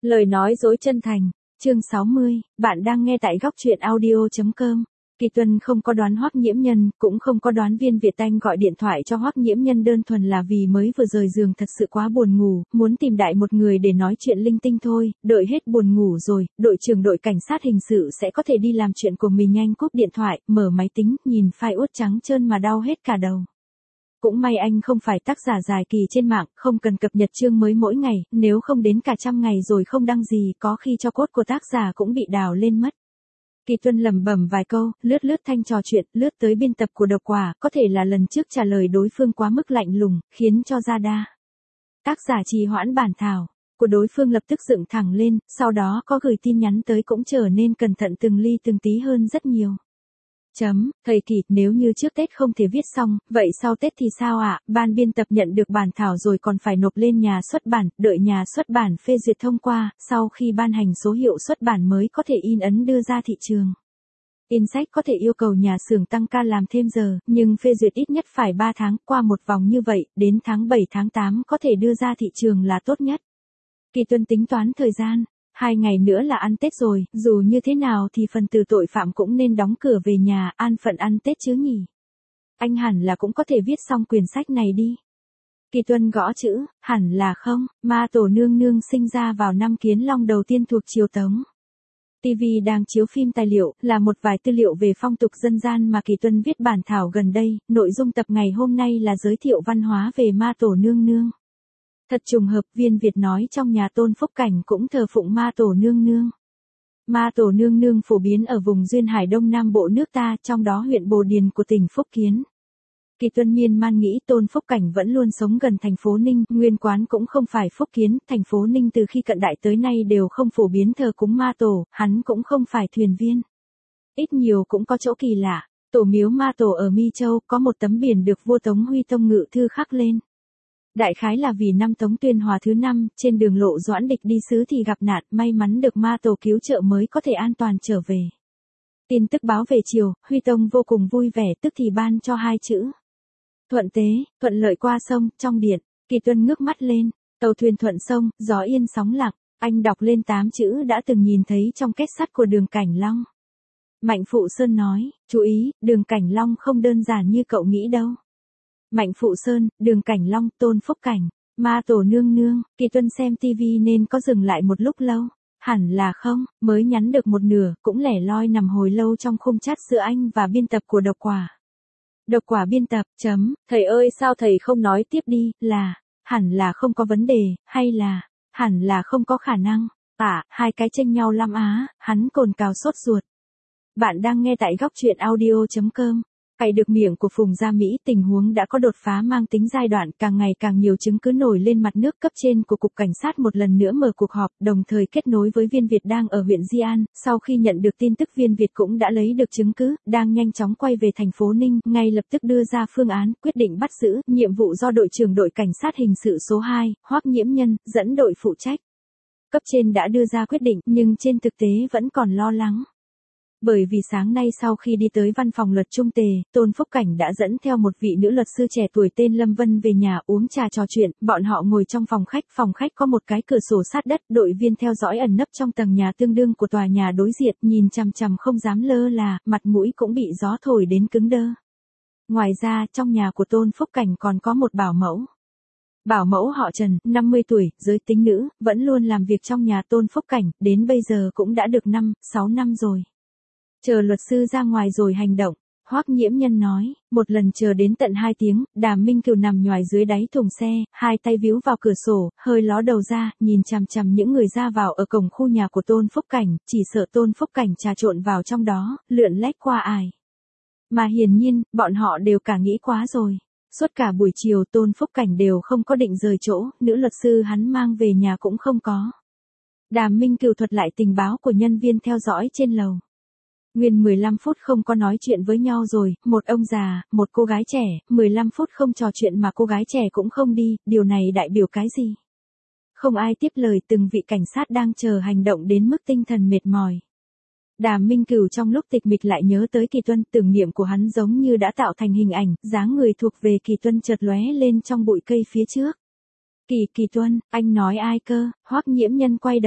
Lời nói dối chân thành, chương 60, bạn đang nghe tại góc truyện audio.com. Kỳ Tuân không có đoán Hoắc Nhiễm Nhân, cũng không có đoán Viên Việt Tanh gọi điện thoại cho Hoắc Nhiễm Nhân đơn thuần là vì mới vừa rời giường thật sự quá buồn ngủ, muốn tìm đại một người để nói chuyện linh tinh thôi, đợi hết buồn ngủ rồi, đội trưởng đội cảnh sát hình sự sẽ có thể đi làm chuyện của mình. Nhanh cúp điện thoại, mở máy tính, nhìn file út trắng trơn mà đau hết cả đầu. Cũng may anh không phải tác giả dài kỳ trên mạng, không cần cập nhật chương mới mỗi ngày, nếu không đến cả trăm ngày rồi không đăng gì, có khi cho cốt của tác giả cũng bị đào lên mất. Kỳ Tuân lẩm bẩm vài câu, lướt thanh trò chuyện, lướt tới biên tập của Độc Quả, có thể là lần trước trả lời đối phương quá mức lạnh lùng, khiến cho Gia Đa tác giả trì hoãn bản thảo của đối phương lập tức dựng thẳng lên, sau đó có gửi tin nhắn tới cũng trở nên cẩn thận từng ly từng tí hơn rất nhiều. Thầy Kỳ, nếu như trước Tết không thể viết xong, vậy sau Tết thì sao ạ? Ban biên tập nhận được bản thảo rồi còn phải nộp lên nhà xuất bản, đợi nhà xuất bản phê duyệt thông qua, sau khi ban hành số hiệu xuất bản mới có thể in ấn đưa ra thị trường. In sách có thể yêu cầu nhà xưởng tăng ca làm thêm giờ, nhưng phê duyệt ít nhất phải 3 tháng, qua một vòng như vậy, đến tháng 7 tháng 8 có thể đưa ra thị trường là tốt nhất. Kỳ Tuân tính toán thời gian. 2 ngày nữa là ăn Tết rồi, dù như thế nào thì phần tử tội phạm cũng nên đóng cửa về nhà, an phận ăn Tết chứ nhỉ. Anh hẳn là cũng có thể viết xong quyển sách này đi. Kỳ Tuân gõ chữ, hẳn là không, Ma Tổ Nương Nương sinh ra vào năm Kiến Long đầu tiên thuộc triều Tống. TV đang chiếu phim tài liệu, là một vài tư liệu về phong tục dân gian mà Kỳ Tuân viết bản thảo gần đây, nội dung tập ngày hôm nay là giới thiệu văn hóa về Ma Tổ Nương Nương. Thật trùng hợp, Viên Việt nói trong nhà Tôn Phúc Cảnh cũng thờ phụng Ma Tổ Nương Nương. Ma Tổ Nương Nương phổ biến ở vùng duyên hải đông nam bộ nước ta, trong đó huyện Bồ Điền của tỉnh Phúc Kiến. Kỳ Tuân miên man nghĩ Tôn Phúc Cảnh vẫn luôn sống gần thành phố Ninh, nguyên quán cũng không phải Phúc Kiến, thành phố Ninh từ khi cận đại tới nay đều không phổ biến thờ cúng ma tổ, hắn cũng không phải thuyền viên. Ít nhiều cũng có chỗ kỳ lạ, tổ miếu ma tổ ở Mi Châu có một tấm biển được vua Tống Huy Tông ngự thư khắc lên. Đại khái là vì năm Tống Tuyên Hòa thứ 5, trên đường lộ Doãn Địch đi sứ thì gặp nạn, may mắn được ma tổ cứu trợ mới có thể an toàn trở về. Tin tức báo về chiều, Huy Tông vô cùng vui vẻ, tức thì ban cho 2 chữ. Thuận tế, thuận lợi qua sông, trong điện. Kỳ Tuân ngước mắt lên, tàu thuyền thuận sông, gió yên sóng lặng, anh đọc lên 8 chữ đã từng nhìn thấy trong kết sắt của đường Cảnh Long. Mạnh Phụ Sơn nói, chú ý, đường Cảnh Long không đơn giản như cậu nghĩ đâu. Mạnh Phụ Sơn, đường Cảnh Long, Tôn Phúc Cảnh, Ma Tổ Nương Nương. Kỳ Tuân xem TV nên có dừng lại một lúc lâu. Hẳn là không, mới nhắn được một nửa, cũng lẻ loi nằm hồi lâu trong khung chat giữa anh và biên tập của Độc Quả. Độc Quả biên tập, thầy ơi sao thầy không nói tiếp đi, là, hẳn là không có vấn đề, hay là, hẳn là không có khả năng. Hai cái chênh nhau lắm á, hắn cồn cào sốt ruột. Bạn đang nghe tại góc truyện audio.com. Cày được miệng của Phùng Gia Mỹ, tình huống đã có đột phá mang tính giai đoạn, càng ngày càng nhiều chứng cứ nổi lên mặt nước. Cấp trên của Cục Cảnh sát một lần nữa mở cuộc họp, đồng thời kết nối với Viên Việt đang ở huyện Di An. Sau khi nhận được tin tức, Viên Việt cũng đã lấy được chứng cứ, đang nhanh chóng quay về thành phố Ninh, ngay lập tức đưa ra phương án, quyết định bắt giữ, nhiệm vụ do đội trưởng đội cảnh sát hình sự số 2, Hoắc Nhiễm Nhân, dẫn đội phụ trách. Cấp trên đã đưa ra quyết định, nhưng trên thực tế vẫn còn lo lắng. Bởi vì sáng nay sau khi đi tới văn phòng luật trung tề, Tôn Phúc Cảnh đã dẫn theo một vị nữ luật sư trẻ tuổi tên Lâm Vân về nhà uống trà trò chuyện, bọn họ ngồi trong phòng khách có một cái cửa sổ sát đất, đội viên theo dõi ẩn nấp trong tầng nhà tương đương của tòa nhà đối diện, nhìn chằm chằm không dám lơ là, mặt mũi cũng bị gió thổi đến cứng đơ. Ngoài ra, trong nhà của Tôn Phúc Cảnh còn có một bảo mẫu. Bảo mẫu họ Trần, 50 tuổi, giới tính nữ, vẫn luôn làm việc trong nhà Tôn Phúc Cảnh, đến bây giờ cũng đã được 5-6 năm rồi. Chờ luật sư ra ngoài rồi hành động, Hoắc Nhiễm Nhân nói, một lần chờ đến tận 2 tiếng, Đàm Minh Cửu nằm nhoài dưới đáy thùng xe, hai tay víu vào cửa sổ, hơi ló đầu ra, nhìn chằm chằm những người ra vào ở cổng khu nhà của Tôn Phúc Cảnh, chỉ sợ Tôn Phúc Cảnh trà trộn vào trong đó, lượn lách qua ải. Mà hiển nhiên, bọn họ đều cả nghĩ quá rồi. Suốt cả buổi chiều Tôn Phúc Cảnh đều không có định rời chỗ, nữ luật sư hắn mang về nhà cũng không có. Đàm Minh Cửu thuật lại tình báo của nhân viên theo dõi trên lầu. Nguyên 15 phút không có nói chuyện với nhau rồi, một ông già, một cô gái trẻ, 15 phút không trò chuyện mà cô gái trẻ cũng không đi, điều này đại biểu cái gì? Không ai tiếp lời, từng vị cảnh sát đang chờ hành động đến mức tinh thần mệt mỏi. Đàm Minh Cửu trong lúc tịch mịch lại nhớ tới Kỳ Tuân, tưởng niệm của hắn giống như đã tạo thành hình ảnh, dáng người thuộc về Kỳ Tuân chợt lóe lên trong bụi cây phía trước. Kỳ Tuân, anh nói ai cơ? Hoắc Nhiễm Nhân quay đầu,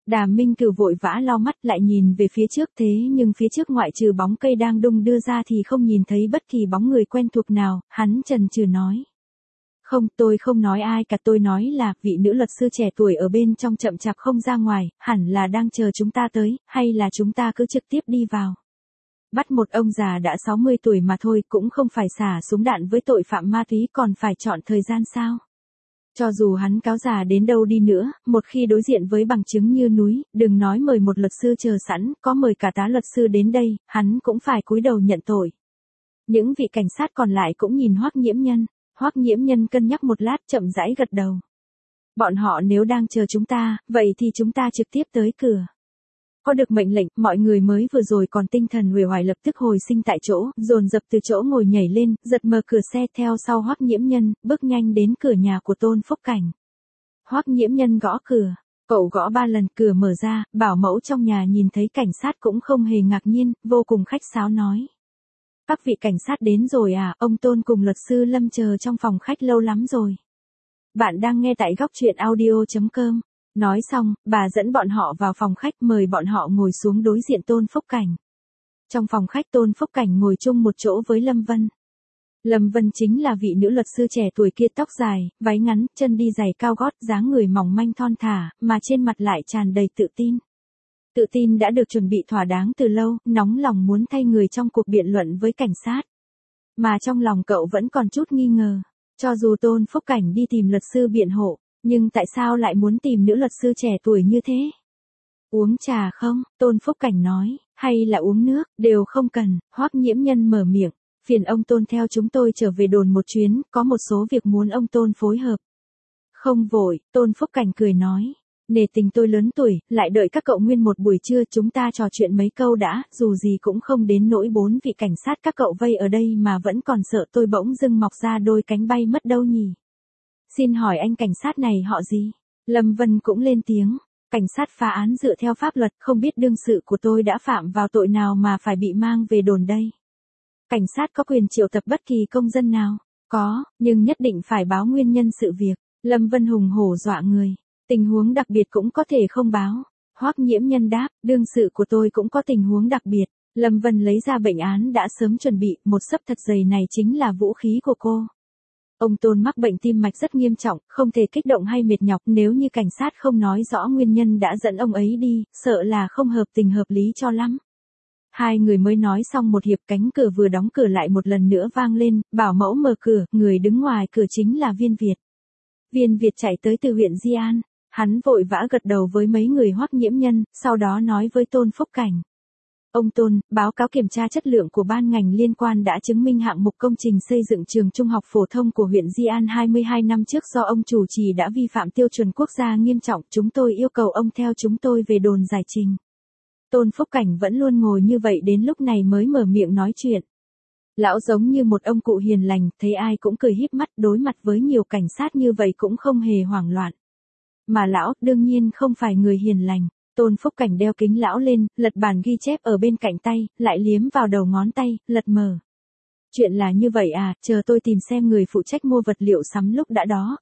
Đàm Minh Cửu vội vã lau mắt lại nhìn về phía trước, thế nhưng phía trước ngoại trừ bóng cây đang đung đưa ra thì không nhìn thấy bất kỳ bóng người quen thuộc nào, hắn chần chừ nói. Không, tôi không nói ai cả, tôi nói là vị nữ luật sư trẻ tuổi ở bên trong chậm chạp không ra ngoài, hẳn là đang chờ chúng ta tới, hay là chúng ta cứ trực tiếp đi vào. Bắt một ông già đã 60 tuổi mà thôi cũng không phải xả súng đạn với tội phạm ma túy còn phải chọn thời gian sao. Cho dù hắn cáo già đến đâu đi nữa, một khi đối diện với bằng chứng như núi, đừng nói mời một luật sư chờ sẵn, có mời cả tá luật sư đến đây, hắn cũng phải cúi đầu nhận tội. Những vị cảnh sát còn lại cũng nhìn Hoắc Nhiễm Nhân. Hoắc Nhiễm Nhân cân nhắc một lát chậm rãi gật đầu. Bọn họ nếu đang chờ chúng ta, vậy thì chúng ta trực tiếp tới cửa. Có được mệnh lệnh, mọi người mới vừa rồi còn tinh thần uể oải lập tức hồi sinh tại chỗ, dồn dập từ chỗ ngồi nhảy lên, giật mở cửa xe theo sau Hoắc Nhiễm Nhân, bước nhanh đến cửa nhà của Tôn Phúc Cảnh. Hoắc Nhiễm Nhân gõ cửa, cậu gõ 3 lần cửa mở ra, bảo mẫu trong nhà nhìn thấy cảnh sát cũng không hề ngạc nhiên, vô cùng khách sáo nói. Các vị cảnh sát đến rồi à, ông Tôn cùng luật sư Lâm chờ trong phòng khách lâu lắm rồi. Bạn đang nghe tại góc truyện audio.com. Nói xong, bà dẫn bọn họ vào phòng khách mời bọn họ ngồi xuống đối diện Tôn Phúc Cảnh. Trong phòng khách Tôn Phúc Cảnh ngồi chung một chỗ với Lâm Vân. Lâm Vân chính là vị nữ luật sư trẻ tuổi kia, tóc dài, váy ngắn, chân đi giày cao gót, dáng người mỏng manh thon thả, mà trên mặt lại tràn đầy tự tin. Tự tin đã được chuẩn bị thỏa đáng từ lâu, nóng lòng muốn thay người trong cuộc biện luận với cảnh sát. Mà trong lòng cậu vẫn còn chút nghi ngờ. Cho dù Tôn Phúc Cảnh đi tìm luật sư biện hộ, nhưng tại sao lại muốn tìm nữ luật sư trẻ tuổi như thế? Uống trà không? Tôn Phúc Cảnh nói, hay là uống nước, đều không cần. Hoắc Nhiễm Nhân mở miệng, phiền ông Tôn theo chúng tôi trở về đồn một chuyến, có một số việc muốn ông Tôn phối hợp. Không vội, Tôn Phúc Cảnh cười nói. Nể tình tôi lớn tuổi, lại đợi các cậu nguyên một buổi trưa, chúng ta trò chuyện mấy câu đã, dù gì cũng không đến nỗi 4 vị cảnh sát các cậu vây ở đây mà vẫn còn sợ tôi bỗng dưng mọc ra đôi cánh bay mất đâu nhỉ. Xin hỏi anh cảnh sát này họ gì? Lâm Vân cũng lên tiếng. Cảnh sát phá án dựa theo pháp luật, không biết đương sự của tôi đã phạm vào tội nào mà phải bị mang về đồn đây. Cảnh sát có quyền triệu tập bất kỳ công dân nào? Có, nhưng nhất định phải báo nguyên nhân sự việc. Lâm Vân hùng hổ dọa người. Tình huống đặc biệt cũng có thể không báo. Hoắc Nhiễm Nhân đáp, đương sự của tôi cũng có tình huống đặc biệt. Lâm Vân lấy ra bệnh án đã sớm chuẩn bị, một xấp thật dày này chính là vũ khí của cô. Ông Tôn mắc bệnh tim mạch rất nghiêm trọng, không thể kích động hay mệt nhọc, nếu như cảnh sát không nói rõ nguyên nhân đã dẫn ông ấy đi, sợ là không hợp tình hợp lý cho lắm. Hai người mới nói xong một hiệp, cánh cửa vừa đóng cửa lại một lần nữa vang lên, bảo mẫu mở cửa, người đứng ngoài cửa chính là Viên Việt. Viên Việt chạy tới từ huyện Di An, hắn vội vã gật đầu với mấy người Hoắc Nhiễm Nhân, sau đó nói với Tôn Phúc Cảnh. Ông Tôn, báo cáo kiểm tra chất lượng của ban ngành liên quan đã chứng minh hạng mục công trình xây dựng trường trung học phổ thông của huyện Di An 22 năm trước do ông chủ trì đã vi phạm tiêu chuẩn quốc gia nghiêm trọng, chúng tôi yêu cầu ông theo chúng tôi về đồn giải trình. Tôn Phúc Cảnh vẫn luôn ngồi như vậy đến lúc này mới mở miệng nói chuyện. Lão giống như một ông cụ hiền lành, thấy ai cũng cười híp mắt, đối mặt với nhiều cảnh sát như vậy cũng không hề hoảng loạn. Mà lão, đương nhiên không phải người hiền lành. Tôn Phúc Cảnh đeo kính lão lên, lật bản ghi chép ở bên cạnh tay, lại liếm vào đầu ngón tay, lật mở. Chuyện là như vậy à, chờ tôi tìm xem người phụ trách mua vật liệu sắm lúc đã đó,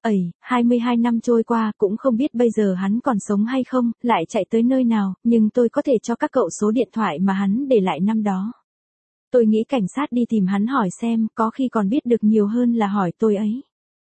22 năm trôi qua cũng không biết bây giờ hắn còn sống hay không, lại chạy tới nơi nào, nhưng tôi có thể cho các cậu số điện thoại mà hắn để lại năm đó. Tôi nghĩ cảnh sát đi tìm hắn hỏi xem, có khi còn biết được nhiều hơn là hỏi tôi ấy.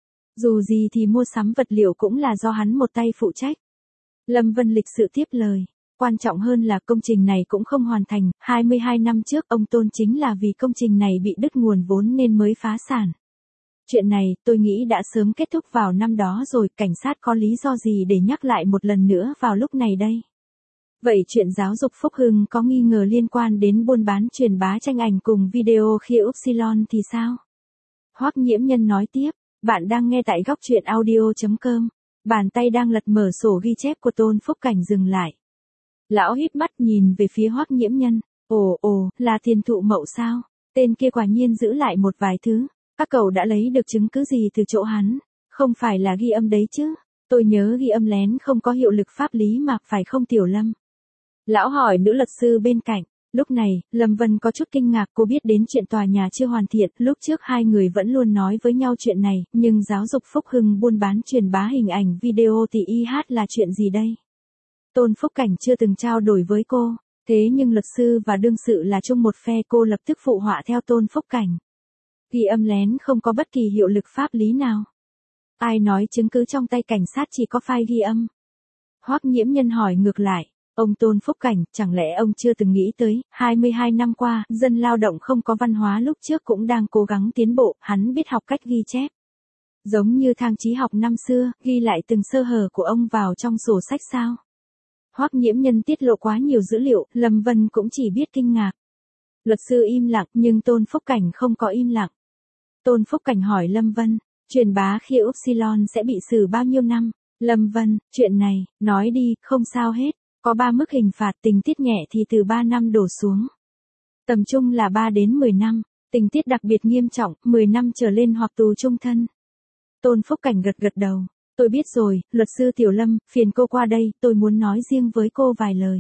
Dù gì thì mua sắm vật liệu cũng là do hắn một tay phụ trách. Lâm Vân lịch sự tiếp lời. Quan trọng hơn là công trình này cũng không hoàn thành, 22 năm trước ông Tôn chính là vì công trình này bị đứt nguồn vốn nên mới phá sản. Chuyện này tôi nghĩ đã sớm kết thúc vào năm đó rồi, cảnh sát có lý do gì để nhắc lại một lần nữa vào lúc này đây? Vậy chuyện giáo dục Phúc Hưng có nghi ngờ liên quan đến buôn bán truyền bá tranh ảnh cùng video khi Upsilon thì sao? Hoắc Nhiễm Nhân nói tiếp, bạn đang nghe tại góc truyện audio.com. Bàn tay đang lật mở sổ ghi chép của Tôn Phúc Cảnh dừng lại. Lão híp mắt nhìn về phía Hoắc Nhiễm Nhân. Ồ, là Tiền Thụ Mậu sao? Tên kia quả nhiên giữ lại một vài thứ. Các cậu đã lấy được chứng cứ gì từ chỗ hắn? Không phải là ghi âm đấy chứ? Tôi nhớ ghi âm lén không có hiệu lực pháp lý mà, phải không Tiểu Lâm? Lão hỏi nữ luật sư bên cạnh. Lúc này, Lâm Vân có chút kinh ngạc, cô biết đến chuyện tòa nhà chưa hoàn thiện, lúc trước hai người vẫn luôn nói với nhau chuyện này, nhưng giáo dục Phúc Hưng buôn bán truyền bá hình ảnh video thì IH là chuyện gì đây? Tôn Phúc Cảnh chưa từng trao đổi với cô, thế nhưng luật sư và đương sự là chung một phe, cô lập tức phụ họa theo Tôn Phúc Cảnh. Ghi âm lén không có bất kỳ hiệu lực pháp lý nào. Ai nói chứng cứ trong tay cảnh sát chỉ có file ghi âm? Hoắc Nhiễm Nhân hỏi ngược lại. Ông Tôn Phúc Cảnh, chẳng lẽ ông chưa từng nghĩ tới, 22 năm qua, dân lao động không có văn hóa lúc trước cũng đang cố gắng tiến bộ, hắn biết học cách ghi chép. Giống như Thang Chí Học năm xưa, ghi lại từng sơ hở của ông vào trong sổ sách sao? Hoắc Nhiễm Nhân tiết lộ quá nhiều dữ liệu, Lâm Vân cũng chỉ biết kinh ngạc. Luật sư im lặng, nhưng Tôn Phúc Cảnh không có im lặng. Tôn Phúc Cảnh hỏi Lâm Vân, truyền bá khi Upsilon sẽ bị xử bao nhiêu năm? Lâm Vân, chuyện này, nói đi, không sao hết. Có 3 mức hình phạt, tình tiết nhẹ thì từ 3 năm đổ xuống. Tầm trung là 3 đến 10 năm, tình tiết đặc biệt nghiêm trọng, 10 năm trở lên hoặc tù chung thân. Tôn Phúc Cảnh gật gật đầu. Tôi biết rồi, luật sư Tiểu Lâm, phiền cô qua đây, tôi muốn nói riêng với cô vài lời.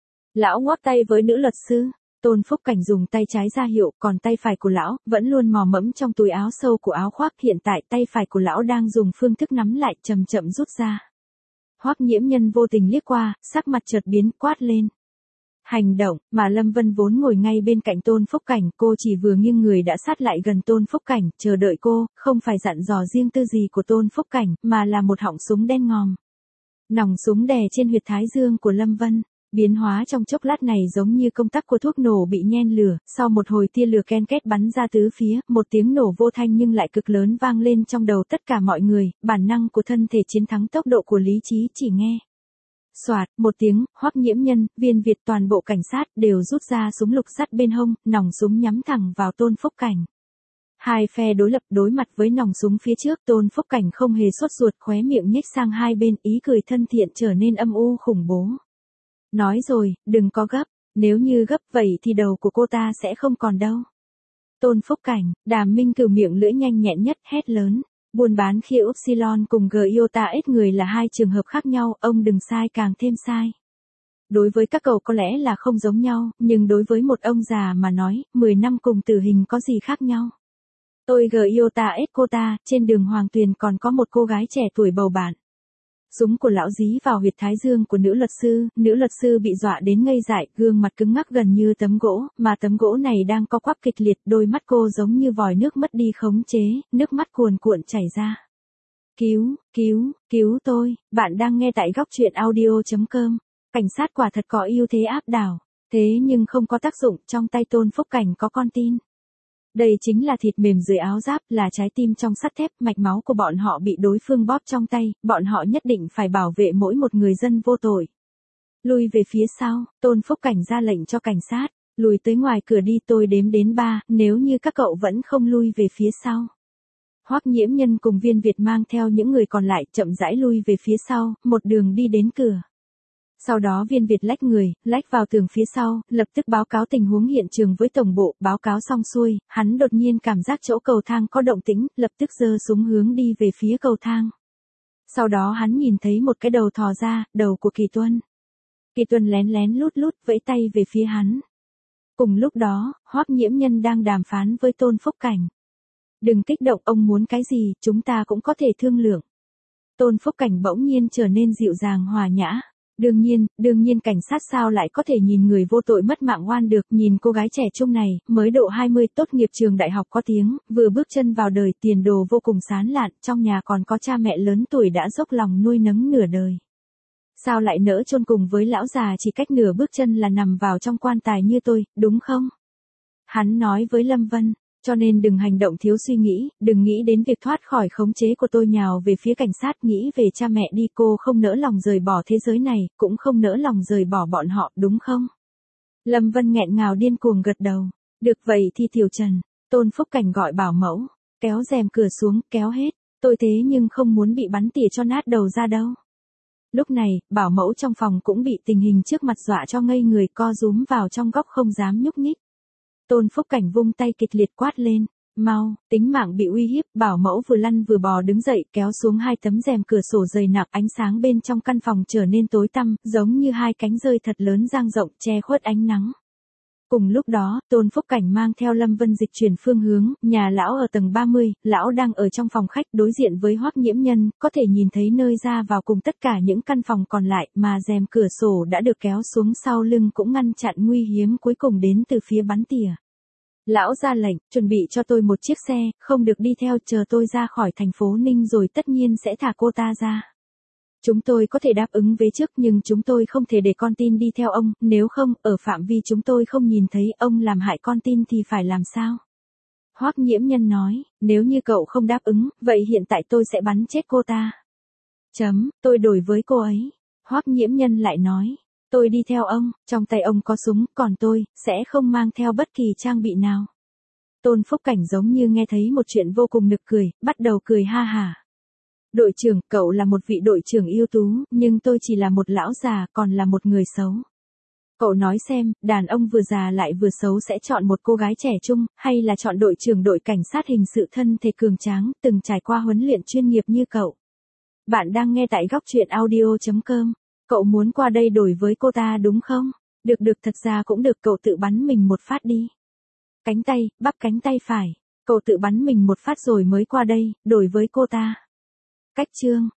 Lão ngoắc tay với nữ luật sư. Tôn Phúc Cảnh dùng tay trái ra hiệu, còn tay phải của lão vẫn luôn mò mẫm trong túi áo sâu của áo khoác. Hiện tại tay phải của lão đang dùng phương thức nắm lại, chậm chậm rút ra. Hoắc Nhiễm Nhân vô tình liếc qua, sắc mặt chợt biến, quát lên. Hành động, mà Lâm Vân vốn ngồi ngay bên cạnh Tôn Phúc Cảnh, cô chỉ vừa nghiêng người đã sát lại gần Tôn Phúc Cảnh, chờ đợi cô, không phải dặn dò riêng tư gì của Tôn Phúc Cảnh, mà là một họng súng đen ngòm. Nòng súng đè trên huyệt thái dương của Lâm Vân. Biến hóa trong chốc lát này giống như công tắc của thuốc nổ bị nhen lửa, sau một hồi tia lửa ken két bắn ra tứ phía, một tiếng nổ vô thanh nhưng lại cực lớn vang lên trong đầu tất cả mọi người, bản năng của thân thể chiến thắng tốc độ của lý trí chỉ nghe. Soạt, một tiếng, Hoắc Nhiễm Nhân, Viên Việt toàn bộ cảnh sát đều rút ra súng lục sắt bên hông, nòng súng nhắm thẳng vào Tôn Phúc Cảnh. Hai phe đối lập đối mặt với nòng súng phía trước, Tôn Phúc Cảnh không hề sốt ruột, khóe miệng nhếch sang hai bên, ý cười thân thiện trở nên âm u khủng bố. Nói rồi, đừng có gấp, nếu như gấp vậy thì đầu của cô ta sẽ không còn đâu. Tôn Phúc Cảnh, Đàm Minh Cửu miệng lưỡi nhanh nhẹn nhất, hét lớn. Buôn bán khi Upsilon cùng Giota ít người là hai trường hợp khác nhau, ông đừng sai càng thêm sai. Đối với các cậu có lẽ là không giống nhau, nhưng đối với một ông già mà nói, 10 năm cùng tử hình có gì khác nhau. Tôi Giota ít cô ta, trên đường Hoàng Tuyền còn có một cô gái trẻ tuổi bầu bạn. Súng của lão dí vào huyệt thái dương của nữ luật sư bị dọa đến ngây dại, gương mặt cứng ngắc gần như tấm gỗ, mà tấm gỗ này đang co quắp kịch liệt, đôi mắt cô giống như vòi nước mất đi khống chế, nước mắt cuồn cuộn chảy ra. Cứu tôi, bạn đang nghe tại góc truyện audio.com. Cảnh sát quả thật có ưu thế áp đảo, thế nhưng không có tác dụng, trong tay Tôn Phúc Cảnh có con tin. Đây chính là thịt mềm dưới áo giáp, là trái tim trong sắt thép, mạch máu của bọn họ bị đối phương bóp trong tay, bọn họ nhất định phải bảo vệ mỗi một người dân vô tội. Lùi về phía sau, Tôn Phúc Cảnh ra lệnh cho cảnh sát, lùi tới ngoài cửa đi, tôi đếm đến 3, nếu như các cậu vẫn không lui về phía sau. Hoắc Nhiễm Nhân cùng Viên Việt mang theo những người còn lại chậm rãi lui về phía sau, một đường đi đến cửa. Sau đó Viên Việt lách vào tường phía sau, lập tức báo cáo tình huống hiện trường với tổng bộ, báo cáo xong xuôi, hắn đột nhiên cảm giác chỗ cầu thang có động tĩnh, lập tức giơ súng hướng đi về phía cầu thang. Sau đó hắn nhìn thấy một cái đầu thò ra, đầu của Kỳ Tuân. Kỳ Tuân lén lút vẫy tay về phía hắn. Cùng lúc đó, Hoắc Nhiễm Nhân đang đàm phán với Tôn Phúc Cảnh. Đừng kích động, ông muốn cái gì, chúng ta cũng có thể thương lượng. Tôn Phúc Cảnh bỗng nhiên trở nên dịu dàng hòa nhã. Đương nhiên cảnh sát sao lại có thể nhìn người vô tội mất mạng oan được, nhìn cô gái trẻ trung này, mới độ 20, tốt nghiệp trường đại học có tiếng, vừa bước chân vào đời, tiền đồ vô cùng sáng lạn, trong nhà còn có cha mẹ lớn tuổi đã dốc lòng nuôi nấng nửa đời. Sao lại nỡ chôn cùng với lão già chỉ cách nửa bước chân là nằm vào trong quan tài như tôi, đúng không? Hắn nói với Lâm Vân. Cho nên đừng hành động thiếu suy nghĩ, đừng nghĩ đến việc thoát khỏi khống chế của tôi, nhào về phía cảnh sát, nghĩ về cha mẹ đi, cô không nỡ lòng rời bỏ thế giới này, cũng không nỡ lòng rời bỏ bọn họ, đúng không? Lâm Vân nghẹn ngào điên cuồng gật đầu. Được vậy thì Tiểu Trần, Tôn Phúc Cảnh gọi bảo mẫu, kéo rèm cửa xuống, kéo hết, tôi thế nhưng không muốn bị bắn tỉa cho nát đầu ra đâu. Lúc này, bảo mẫu trong phòng cũng bị tình hình trước mặt dọa cho ngây người, co rúm vào trong góc không dám nhúc nhích. Tôn Phúc Cảnh vung tay kịch liệt quát lên, mau, tính mạng bị uy hiếp, bảo mẫu vừa lăn vừa bò đứng dậy, kéo xuống hai tấm rèm cửa sổ dày nặng, ánh sáng bên trong căn phòng trở nên tối tăm, giống như hai cánh rơi thật lớn dang rộng che khuất ánh nắng. Cùng lúc đó, Tôn Phúc Cảnh mang theo Lâm Vân dịch chuyển phương hướng, nhà lão ở tầng 30, lão đang ở trong phòng khách đối diện với Hoắc Nhiễm Nhân, có thể nhìn thấy nơi ra vào cùng tất cả những căn phòng còn lại mà rèm cửa sổ đã được kéo xuống sau lưng cũng ngăn chặn nguy hiểm cuối cùng đến từ phía bắn tỉa. Lão ra lệnh, chuẩn bị cho tôi một chiếc xe, không được đi theo, chờ tôi ra khỏi thành phố Ninh rồi tất nhiên sẽ thả cô ta ra. Chúng tôi có thể đáp ứng về trước nhưng chúng tôi không thể để con tin đi theo ông, nếu không, ở phạm vi chúng tôi không nhìn thấy ông làm hại con tin thì phải làm sao? Hoắc Nhiễm Nhân nói, nếu như cậu không đáp ứng, vậy hiện tại tôi sẽ bắn chết cô ta. Tôi đổi với cô ấy. Hoắc Nhiễm Nhân lại nói, tôi đi theo ông, trong tay ông có súng, còn tôi, sẽ không mang theo bất kỳ trang bị nào. Tôn Phúc Cảnh giống như nghe thấy một chuyện vô cùng nực cười, bắt đầu cười ha hả. Đội trưởng, cậu là một vị đội trưởng ưu tú, nhưng tôi chỉ là một lão già, còn là một người xấu. Cậu nói xem, đàn ông vừa già lại vừa xấu sẽ chọn một cô gái trẻ trung, hay là chọn đội trưởng đội cảnh sát hình sự thân thể cường tráng, từng trải qua huấn luyện chuyên nghiệp như cậu. Bạn đang nghe tại góc truyện audio.com. Cậu muốn qua đây đổi với cô ta đúng không? Được thật ra cũng được, cậu tự bắn mình một phát đi. Cánh tay, bắp cánh tay phải. Cậu tự bắn mình một phát rồi mới qua đây, đổi với cô ta. Cách chương